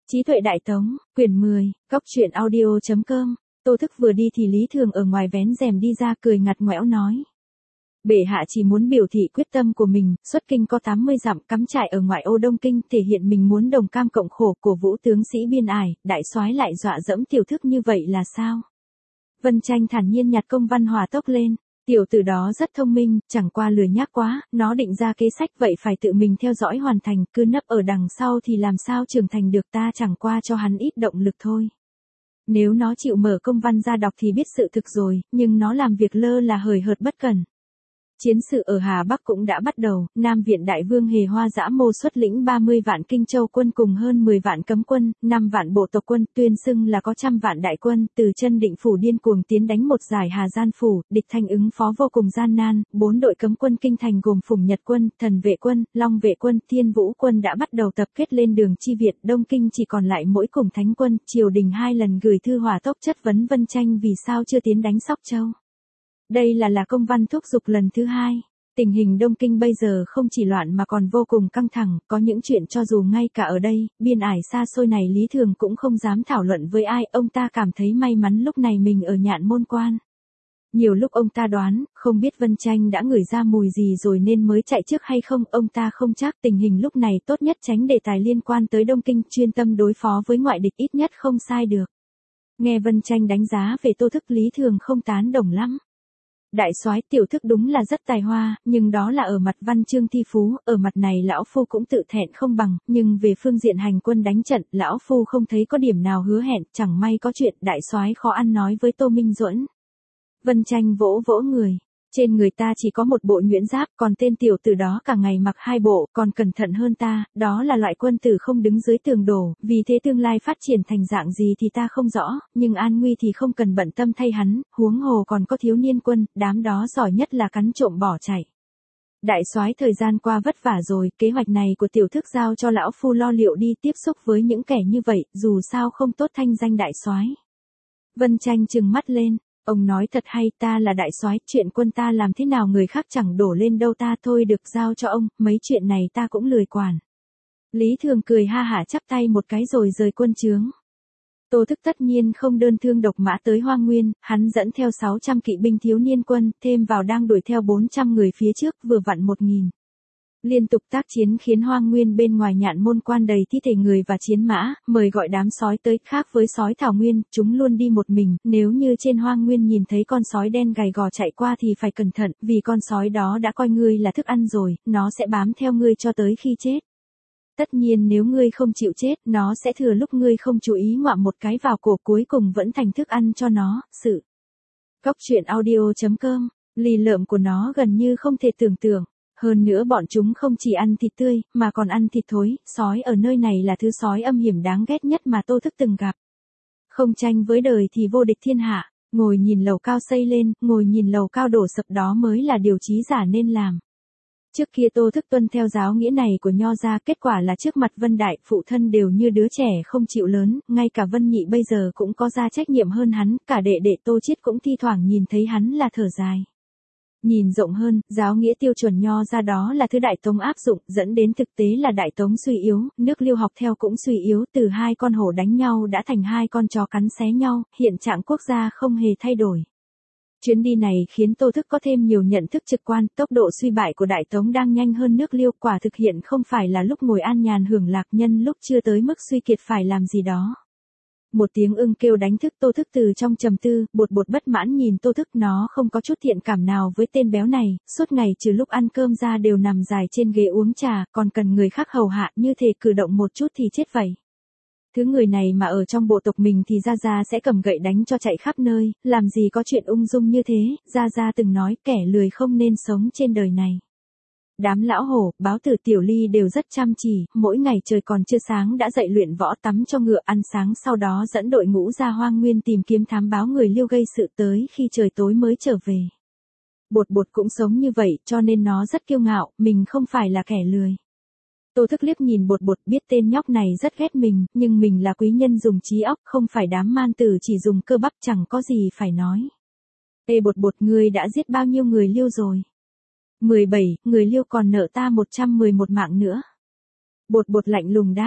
Trí tuệ Đại Tống, quyển 10, góc truyện audio.com. Tô Thức vừa đi thì Lý Thường ở ngoài vén rèm đi ra, cười ngặt ngoẽo nói: Bệ hạ chỉ muốn biểu thị quyết tâm của mình, xuất kinh có 80 dặm, cắm trại ở ngoại ô Đông Kinh, thể hiện mình muốn đồng cam cộng khổ, cổ vũ tướng sĩ biên ải. Đại soái lại dọa dẫm Tiểu Thức như vậy là sao? Vân Tranh thản nhiên nhặt công văn hỏa tốc lên. Tiểu tử đó rất thông minh, chẳng qua lười nhác quá, nó định ra kế sách vậy phải tự mình theo dõi hoàn thành, cứ nấp ở đằng sau thì làm sao trưởng thành được, ta chẳng qua cho hắn ít động lực thôi. Nếu nó chịu mở công văn ra đọc thì biết sự thực rồi, nhưng nó làm việc lơ là hời hợt bất cẩn. Chiến sự ở Hà Bắc cũng đã bắt đầu, Nam Viện Đại Vương Hề Hoa Dã Mô xuất lĩnh 30 vạn Kinh Châu quân cùng hơn 10 vạn cấm quân, 5 vạn bộ tộc quân, tuyên xưng là có trăm vạn đại quân, từ Chân Định phủ điên cuồng tiến đánh một giải Hà Gian phủ, địch thanh ứng phó vô cùng gian nan. 4 đội cấm quân kinh thành gồm Phùng Nhật quân, Thần vệ quân, Long vệ quân, Thiên Vũ quân đã bắt đầu tập kết lên đường chi viện. Đông Kinh chỉ còn lại mỗi Cùng Thánh quân. Triều đình 2 lần gửi thư hỏa tốc chất vấn Vân Tranh vì sao chưa tiến đánh Sóc Châu. Đây là công văn thúc giục lần thứ 2. Tình hình Đông Kinh bây giờ không chỉ loạn mà còn vô cùng căng thẳng, có những chuyện cho dù ngay cả ở đây, biên ải xa xôi này Lý Thường cũng không dám thảo luận với ai. Ông ta cảm thấy may mắn lúc này mình ở Nhạn Môn Quan. Nhiều lúc ông ta đoán, không biết Vân Tranh đã ngửi ra mùi gì rồi nên mới chạy trước hay không, ông ta không chắc. Tình hình lúc này tốt nhất tránh đề tài liên quan tới Đông Kinh, chuyên tâm đối phó với ngoại địch ít nhất không sai được. Nghe Vân Tranh đánh giá về Tô Thức, Lý Thường không tán đồng lắm. Đại soái Tiểu Thức đúng là rất tài hoa, nhưng đó là ở mặt văn chương thi phú, ở mặt này lão phu cũng tự thẹn không bằng, nhưng về phương diện hành quân đánh trận, lão phu không thấy có điểm nào hứa hẹn, chẳng may có chuyện đại soái khó ăn nói với Tô Minh Duẫn. Vân Tranh vỗ vỗ người. Trên người ta chỉ có một bộ nhuyễn giáp, còn tên tiểu tử đó cả ngày mặc 2 bộ, còn cẩn thận hơn ta, đó là loại quân tử không đứng dưới tường đổ, vì thế tương lai phát triển thành dạng gì thì ta không rõ, nhưng an nguy thì không cần bận tâm thay hắn, huống hồ còn có thiếu niên quân, đám đó giỏi nhất là cắn trộm bỏ chạy. Đại soái thời gian qua vất vả rồi, kế hoạch này của Tiểu Thức giao cho lão phu lo liệu đi, tiếp xúc với những kẻ như vậy, dù sao không tốt thanh danh đại soái. Vân Tranh trừng mắt lên. Ông nói thật hay, ta là đại soái, chuyện quân ta làm thế nào người khác chẳng đổ lên đâu, ta thôi được giao cho ông, mấy chuyện này ta cũng lười quản. Lý Thường cười ha hả chắp tay một cái rồi rời quân trướng. Tô Thức tất nhiên không đơn thương độc mã tới Hoa Nguyên, hắn dẫn theo 600 kỵ binh thiếu niên quân, thêm vào đang đuổi theo 400 người phía trước, vừa vặn 1000. Liên tục tác chiến khiến Hoa Nguyên bên ngoài Nhạn Môn Quan đầy thi thể người và chiến mã, mời gọi đám sói tới, khác với sói Thảo Nguyên, chúng luôn đi một mình, nếu như trên Hoa Nguyên nhìn thấy con sói đen gầy gò chạy qua thì phải cẩn thận, vì con sói đó đã coi ngươi là thức ăn rồi, nó sẽ bám theo ngươi cho tới khi chết. Tất nhiên nếu ngươi không chịu chết, nó sẽ thừa lúc ngươi không chú ý ngoạm một cái vào cổ, cuối cùng vẫn thành thức ăn cho nó. Góc truyện audio.com, lì lợm của nó gần như không thể tưởng tượng. Hơn nữa bọn chúng không chỉ ăn thịt tươi, mà còn ăn thịt thối, sói ở nơi này là thứ sói âm hiểm đáng ghét nhất mà Tô Thức từng gặp. Không tranh với đời thì vô địch thiên hạ, ngồi nhìn lầu cao xây lên, ngồi nhìn lầu cao đổ sập, đó mới là điều trí giả nên làm. Trước kia Tô Thức tuân theo giáo nghĩa này của Nho gia, kết quả là trước mặt Vân Đại, phụ thân đều như đứa trẻ không chịu lớn, ngay cả Vân Nhị bây giờ cũng có ra trách nhiệm hơn hắn, cả đệ đệ Tô Chiết cũng thi thoảng nhìn thấy hắn là thở dài. Nhìn rộng hơn, giáo nghĩa tiêu chuẩn Nho ra đó là thứ Đại Tống áp dụng, dẫn đến thực tế là Đại Tống suy yếu, nước Liêu học theo cũng suy yếu, từ 2 con hổ đánh nhau đã thành 2 con chó cắn xé nhau, hiện trạng quốc gia không hề thay đổi. Chuyến đi này khiến Tô Thức có thêm nhiều nhận thức trực quan, tốc độ suy bại của Đại Tống đang nhanh hơn nước Liêu, quả thực hiện không phải là lúc ngồi an nhàn hưởng lạc, nhân lúc chưa tới mức suy kiệt phải làm gì đó. Một tiếng ưng kêu đánh thức Tô Thức từ trong trầm tư, Bột Bột bất mãn nhìn Tô Thức, nó không có chút thiện cảm nào với tên béo này, suốt ngày trừ lúc ăn cơm ra đều nằm dài trên ghế uống trà, còn cần người khác hầu hạ, như thể cử động một chút thì chết vậy. Thứ người này mà ở trong bộ tộc mình thì Gia sẽ cầm gậy đánh cho chạy khắp nơi, làm gì có chuyện ung dung như thế. Gia từng nói kẻ lười không nên sống trên đời này. Đám lão hổ, báo tử Tiểu Ly đều rất chăm chỉ, mỗi ngày trời còn chưa sáng đã dậy luyện võ, tắm cho ngựa, ăn sáng, sau đó dẫn đội ngũ ra Hoa Nguyên tìm kiếm thám báo người Liêu gây sự, tới khi trời tối mới trở về. Bột Bột cũng sống như vậy, cho nên nó rất kiêu ngạo, mình không phải là kẻ lười. Tô Thức liếc nhìn Bột Bột, biết tên nhóc này rất ghét mình, nhưng mình là quý nhân dùng trí óc, không phải đám man tử chỉ dùng cơ bắp, chẳng có gì phải nói. Ê Bột Bột, ngươi đã giết bao nhiêu người Liêu rồi? 17, người Liêu còn nợ ta 111 mạng nữa. Bột Bột lạnh lùng đáp,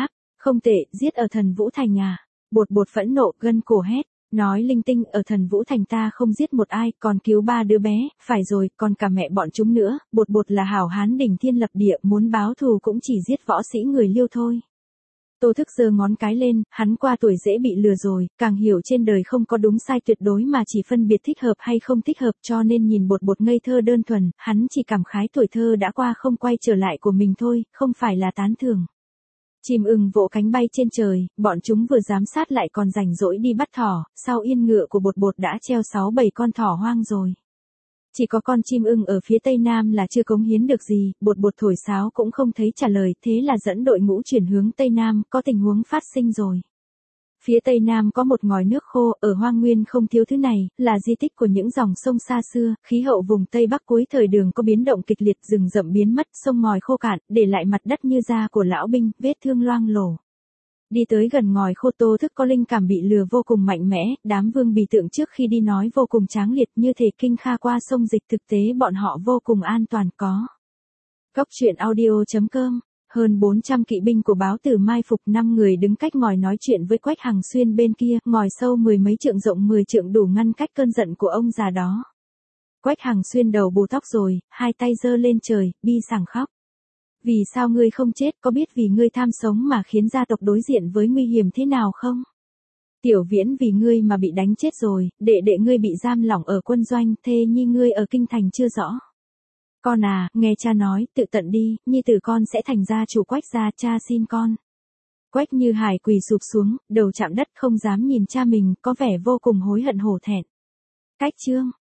Không tệ, giết ở Thần Vũ Thành à? Bột bột phẫn nộ, gân cổ hét. Nói linh tinh, ở Thần Vũ Thành ta không giết một ai, còn cứu 3 đứa bé, phải rồi, còn cả mẹ bọn chúng nữa, bột bột là hảo hán đỉnh thiên lập địa, muốn báo thù cũng chỉ giết võ sĩ người Liêu thôi. Tô Thức giơ ngón cái lên, hắn qua tuổi dễ bị lừa rồi, càng hiểu trên đời không có đúng sai tuyệt đối mà chỉ phân biệt thích hợp hay không thích hợp, cho nên nhìn bột bột ngây thơ đơn thuần, hắn chỉ cảm khái tuổi thơ đã qua không quay trở lại của mình thôi, không phải là tán thưởng. Chim ưng vỗ cánh bay trên trời, bọn chúng vừa giám sát lại còn rảnh rỗi đi bắt thỏ, sau yên ngựa của bột bột đã treo 6-7 con thỏ hoang rồi. Chỉ có con chim ưng ở phía tây nam là chưa cống hiến được gì, bột bột thổi sáo cũng không thấy trả lời, thế là dẫn đội ngũ chuyển hướng tây nam, có tình huống phát sinh rồi. Phía tây nam có một ngòi nước khô, ở hoang nguyên không thiếu thứ này, là di tích của những dòng sông xa xưa, khí hậu vùng tây bắc cuối thời Đường có biến động kịch liệt, rừng rậm biến mất, sông ngòi khô cạn, để lại mặt đất như da của lão binh, vết thương loang lổ. Đi tới gần ngòi khô, Tô Thức có linh cảm bị lừa vô cùng mạnh mẽ, đám vương bì tượng trước khi đi nói vô cùng tráng liệt như thể kinh kha qua sông dịch, thực tế bọn họ vô cùng an toàn có. Góc truyện audio.com. Hơn 400 kỵ binh của báo tử mai phục, 5 người đứng cách ngòi nói chuyện với Quách Hằng Xuyên bên kia, ngòi sâu 10 mấy trượng rộng 10 trượng đủ ngăn cách cơn giận của ông già đó. Quách Hằng Xuyên đầu bù tóc rồi, hai tay giơ lên trời, bi sảng khóc. Vì sao ngươi không chết, có biết vì ngươi tham sống mà khiến gia tộc đối diện với nguy hiểm thế nào không? Tiểu Viễn vì ngươi mà bị đánh chết rồi, đệ đệ ngươi bị giam lỏng ở quân doanh, thê nhi ngươi ở kinh thành chưa rõ. Con à, nghe cha nói, tự tận đi, nhi tử con sẽ thành gia chủ Quách gia, cha xin con. Quách Như Hải quỳ sụp xuống, đầu chạm đất không dám nhìn cha mình, có vẻ vô cùng hối hận hổ thẹn. Cách chương.